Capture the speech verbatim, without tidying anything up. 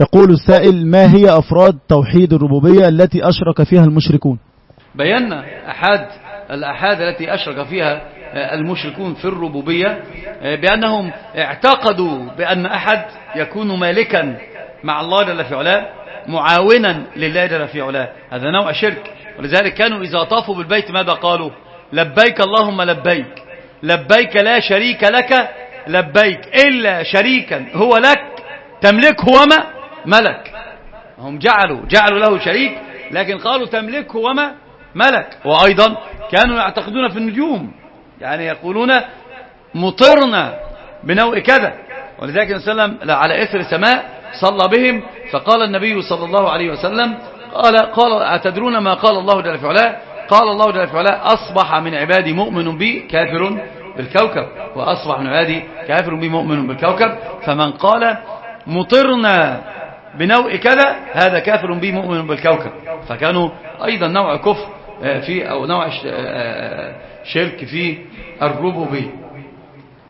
يقول السائل: ما هي أفراد توحيد الربوبية التي أشرك فيها المشركون؟ بينا أحد الأحاد التي أشرك فيها المشركون في الربوبية بأنهم اعتقدوا بأن أحد يكون مالكا مع الله جل في علاه، معاونا لله جل في علاه. هذا نوع شرك. ولذلك كانوا إذا طافوا بالبيت ماذا قالوا؟ لبيك اللهم لبيك، لبيك لا شريك لك لبيك إلا شريكا هو لك تملكه وما ملك. هم جعلوا جعلوا له شريك، لكن قالوا تملكه وما ملك. وأيضا كانوا يعتقدون في النجوم، يعني يقولون مطرنا بنوع كذا. ولذلك النبي صلى الله عليه وسلم على إثر السماء صلى بهم، فقال النبي صلى الله عليه وسلم قال قال أتدرون ما قال الله جل في علاه؟ قال الله جل في علاه: أصبح من عبادي مؤمن بي كافر بالكوكب، وأصبح من عبادي كافر بي مؤمن بالكوكب. فمن قال مطرنا بنوع كذا هذا كافر بي مؤمن بالكوكب. فكانوا أيضا نوع كفر في أو نوع شرك في الربوبية.